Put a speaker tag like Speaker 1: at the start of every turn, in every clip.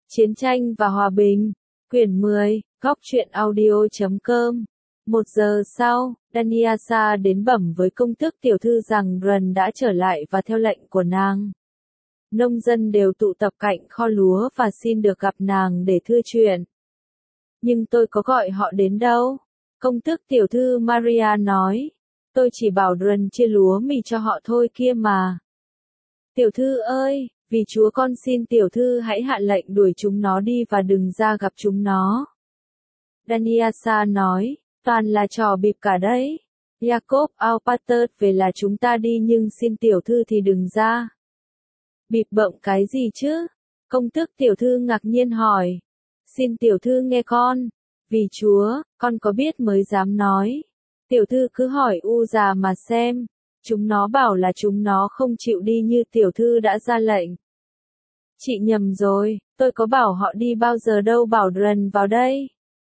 Speaker 1: Chiến tranh và hòa bình. Quyển 10, góc truyện audio.com. 1 giờ sau, Danyasa đến bẩm với công tước tiểu thư rằng Ron đã trở lại và theo lệnh của nàng. Nông dân đều tụ tập cạnh kho lúa và xin được gặp nàng để thưa chuyện. Nhưng tôi có gọi họ đến đâu? Công tước tiểu thư Maria nói. Tôi chỉ bảo Ron chia lúa mì cho họ thôi kia mà. Tiểu thư ơi, vì Chúa con xin tiểu thư hãy hạ lệnh đuổi chúng nó đi và đừng ra gặp chúng nó. Danyasa nói, toàn là trò bịp cả đấy. Jacob Alpater về là chúng ta đi nhưng xin tiểu thư thì đừng ra. Bịp bợm cái gì chứ? Công tước tiểu thư ngạc nhiên hỏi. Xin tiểu thư nghe con. Vì Chúa, con có biết mới dám nói. Tiểu thư cứ hỏi U già mà xem. Chúng nó bảo là chúng nó không chịu đi như tiểu thư đã ra lệnh. Chị nhầm rồi, tôi có bảo họ đi bao giờ đâu, bảo Ron vào đây.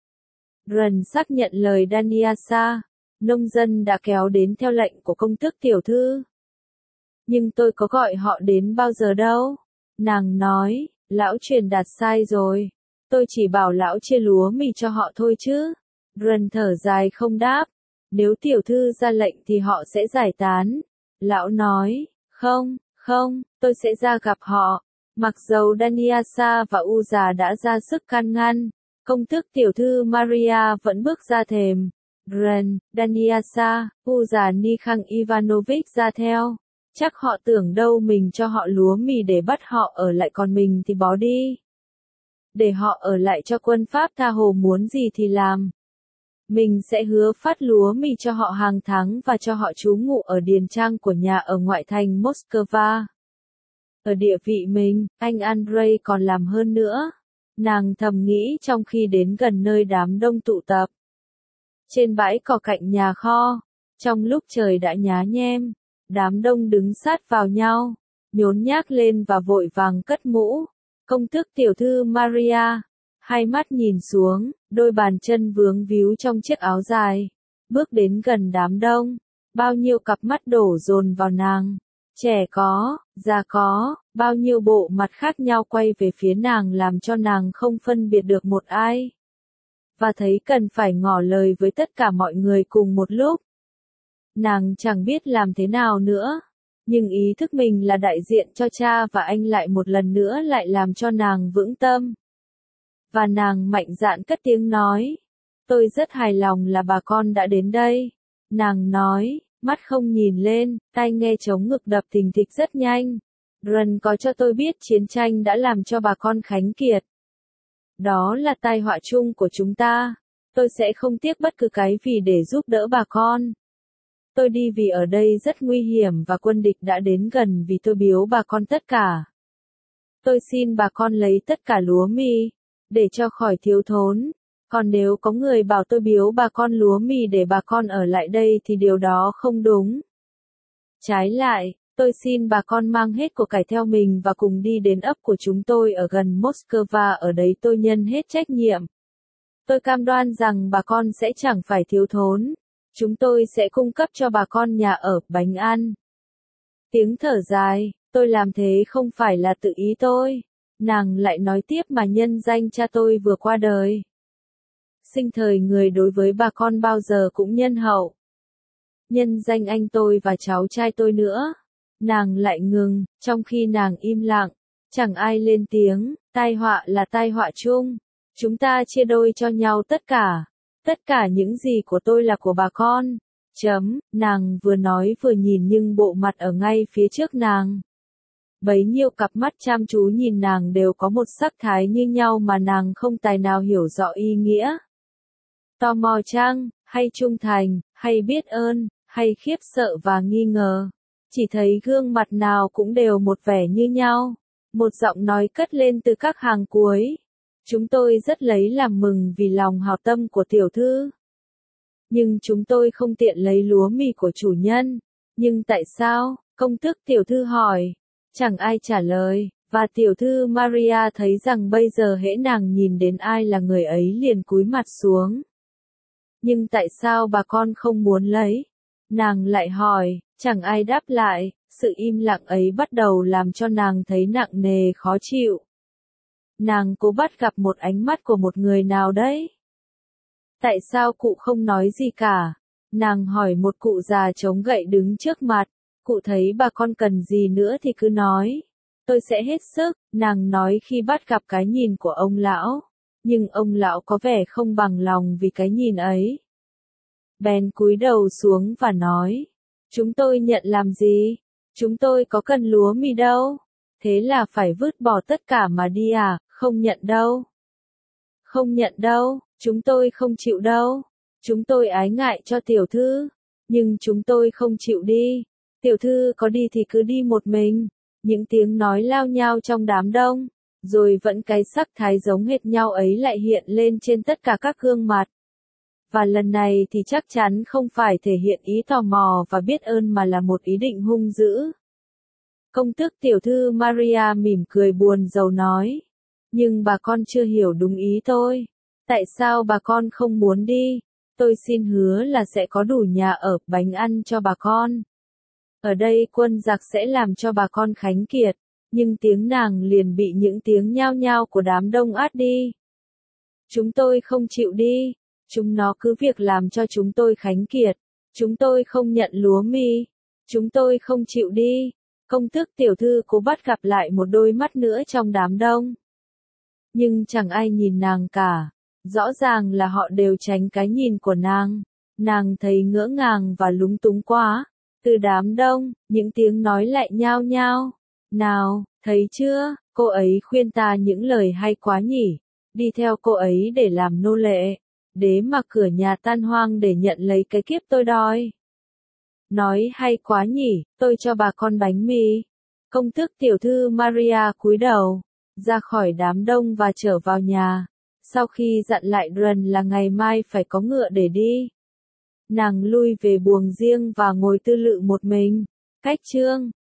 Speaker 1: Ron xác nhận lời Danyasa. Nông dân đã kéo đến theo lệnh của công tước tiểu thư. Nhưng tôi có gọi họ đến bao giờ đâu. Nàng nói, lão truyền đạt sai rồi. Tôi chỉ bảo lão chia lúa mì cho họ thôi chứ. Ron thở dài không đáp. Nếu tiểu thư ra lệnh thì họ sẽ giải tán. Lão nói, không, tôi sẽ ra gặp họ. Mặc dầu Danyasa và Uza đã ra sức can ngăn, công tước tiểu thư Maria vẫn bước ra thềm. Ron, Danyasa, Uza Nikhang Ivanovich ra theo. Chắc họ tưởng đâu mình cho họ lúa mì để bắt họ ở lại còn mình thì bỏ đi. Để họ ở lại cho quân Pháp tha hồ muốn gì thì làm. Mình sẽ hứa phát lúa mì cho họ hàng tháng và cho họ trú ngụ ở điền trang của nhà ở ngoại thành Moscow. Ở địa vị mình, anh Andrei còn làm hơn nữa. Nàng thầm nghĩ trong khi đến gần nơi đám đông tụ tập. Trên bãi cỏ cạnh nhà kho, trong lúc trời đã nhá nhem, đám đông đứng sát vào nhau, nhốn nhác lên và vội vàng cất mũ. Công tước tiểu thư Maria, hai mắt nhìn xuống, đôi bàn chân vướng víu trong chiếc áo dài, bước đến gần đám đông, bao nhiêu cặp mắt đổ dồn vào nàng. Trẻ có, già có, bao nhiêu bộ mặt khác nhau quay về phía nàng làm cho nàng không phân biệt được một ai. Và thấy cần phải ngỏ lời với tất cả mọi người cùng một lúc. Nàng chẳng biết làm thế nào nữa, nhưng ý thức mình là đại diện cho cha và anh lại một lần nữa lại làm cho nàng vững tâm. Và nàng mạnh dạn cất tiếng nói, tôi rất hài lòng là bà con đã đến đây. Nàng nói, mắt không nhìn lên, tai nghe trống ngực đập thình thịch rất nhanh. Ron có cho tôi biết chiến tranh đã làm cho bà con khánh kiệt. Đó là tai họa chung của chúng ta. Tôi sẽ không tiếc bất cứ cái gì để giúp đỡ bà con. Tôi đi vì ở đây rất nguy hiểm và quân địch đã đến gần vì tôi biếu bà con tất cả. Tôi xin bà con lấy tất cả lúa mì, để cho khỏi thiếu thốn. Còn nếu có người bảo tôi biếu bà con lúa mì để bà con ở lại đây thì điều đó không đúng. Trái lại, tôi xin bà con mang hết của cải theo mình và cùng đi đến ấp của chúng tôi ở gần Moscow, ở đấy tôi nhân hết trách nhiệm. Tôi cam đoan rằng bà con sẽ chẳng phải thiếu thốn. Chúng tôi sẽ cung cấp cho bà con nhà ở, bánh ăn. Tiếng thở dài, tôi làm thế không phải là tự ý tôi. Nàng lại nói tiếp mà nhân danh cha tôi vừa qua đời. Sinh thời người đối với bà con bao giờ cũng nhân hậu. Nhân danh anh tôi và cháu trai tôi nữa. Nàng lại ngừng, trong khi nàng im lặng, chẳng ai lên tiếng, tai họa là tai họa chung. Chúng ta chia đôi cho nhau tất cả. Tất cả những gì của tôi là của bà con. Nàng vừa nói vừa nhìn nhưng bộ mặt ở ngay phía trước nàng. Bấy nhiêu cặp mắt chăm chú nhìn nàng đều có một sắc thái như nhau mà nàng không tài nào hiểu rõ ý nghĩa. Tò mò chăng, hay trung thành, hay biết ơn, hay khiếp sợ và nghi ngờ. Chỉ thấy gương mặt nào cũng đều một vẻ như nhau. Một giọng nói cất lên từ các hàng cuối. Chúng tôi rất lấy làm mừng vì lòng hảo tâm của tiểu thư. Nhưng chúng tôi không tiện lấy lúa mì của chủ nhân. Nhưng tại sao? Công tước tiểu thư hỏi. Chẳng ai trả lời, và tiểu thư Maria thấy rằng bây giờ hễ nàng nhìn đến ai là người ấy liền cúi mặt xuống. Nhưng tại sao bà con không muốn lấy? Nàng lại hỏi, chẳng ai đáp lại, sự im lặng ấy bắt đầu làm cho nàng thấy nặng nề khó chịu. nàng cố bắt gặp một ánh mắt của một người nào đấy. Tại sao cụ không nói gì cả? Nàng hỏi một cụ già chống gậy đứng trước mặt. Cụ thấy bà con cần gì nữa thì cứ nói. Tôi sẽ hết sức, nàng nói khi bắt gặp cái nhìn của ông lão. Nhưng ông lão có vẻ không bằng lòng vì cái nhìn ấy. Bèn cúi đầu xuống và nói. Chúng tôi nhận làm gì? Chúng tôi có cần lúa mì đâu. Thế là phải vứt bỏ tất cả mà đi à? Không nhận đâu. Không nhận đâu, chúng tôi không chịu đâu. Chúng tôi ái ngại cho tiểu thư. Nhưng chúng tôi không chịu đi. Tiểu thư có đi thì cứ đi một mình. Những tiếng nói lao nhao trong đám đông. Rồi vẫn cái sắc thái giống hệt nhau ấy lại hiện lên trên tất cả các gương mặt. Và lần này thì chắc chắn không phải thể hiện ý tò mò và biết ơn mà là một ý định hung dữ. Công tước tiểu thư Maria mỉm cười buồn rầu nói. Nhưng bà con chưa hiểu đúng ý tôi. Tại sao bà con không muốn đi? Tôi xin hứa là sẽ có đủ nhà ở, bánh ăn cho bà con. Ở đây quân giặc sẽ làm cho bà con khánh kiệt. Nhưng tiếng nàng liền bị những tiếng nhao nhao của đám đông át đi. Chúng tôi không chịu đi. Chúng nó cứ việc làm cho chúng tôi khánh kiệt. Chúng tôi không nhận lúa mì. Chúng tôi không chịu đi. Công tước tiểu thư cố bắt gặp lại một đôi mắt nữa trong đám đông. Nhưng chẳng ai nhìn nàng cả. Rõ ràng là họ đều tránh cái nhìn của nàng. Nàng thấy ngỡ ngàng và lúng túng quá. Từ đám đông, những tiếng nói lại nhao nhao. Nào, thấy chưa, cô ấy khuyên ta những lời hay quá nhỉ. Đi theo cô ấy để làm nô lệ. Đế mà cửa nhà tan hoang để nhận lấy cái kiếp tôi đòi. Nói hay quá nhỉ, tôi cho bà con bánh mì. Công tước tiểu thư Maria cúi đầu, ra khỏi đám đông và trở vào nhà. Sau khi dặn lại Duran là ngày mai phải có ngựa để đi. Nàng lui về buồng riêng và ngồi tư lự một mình. Cách chương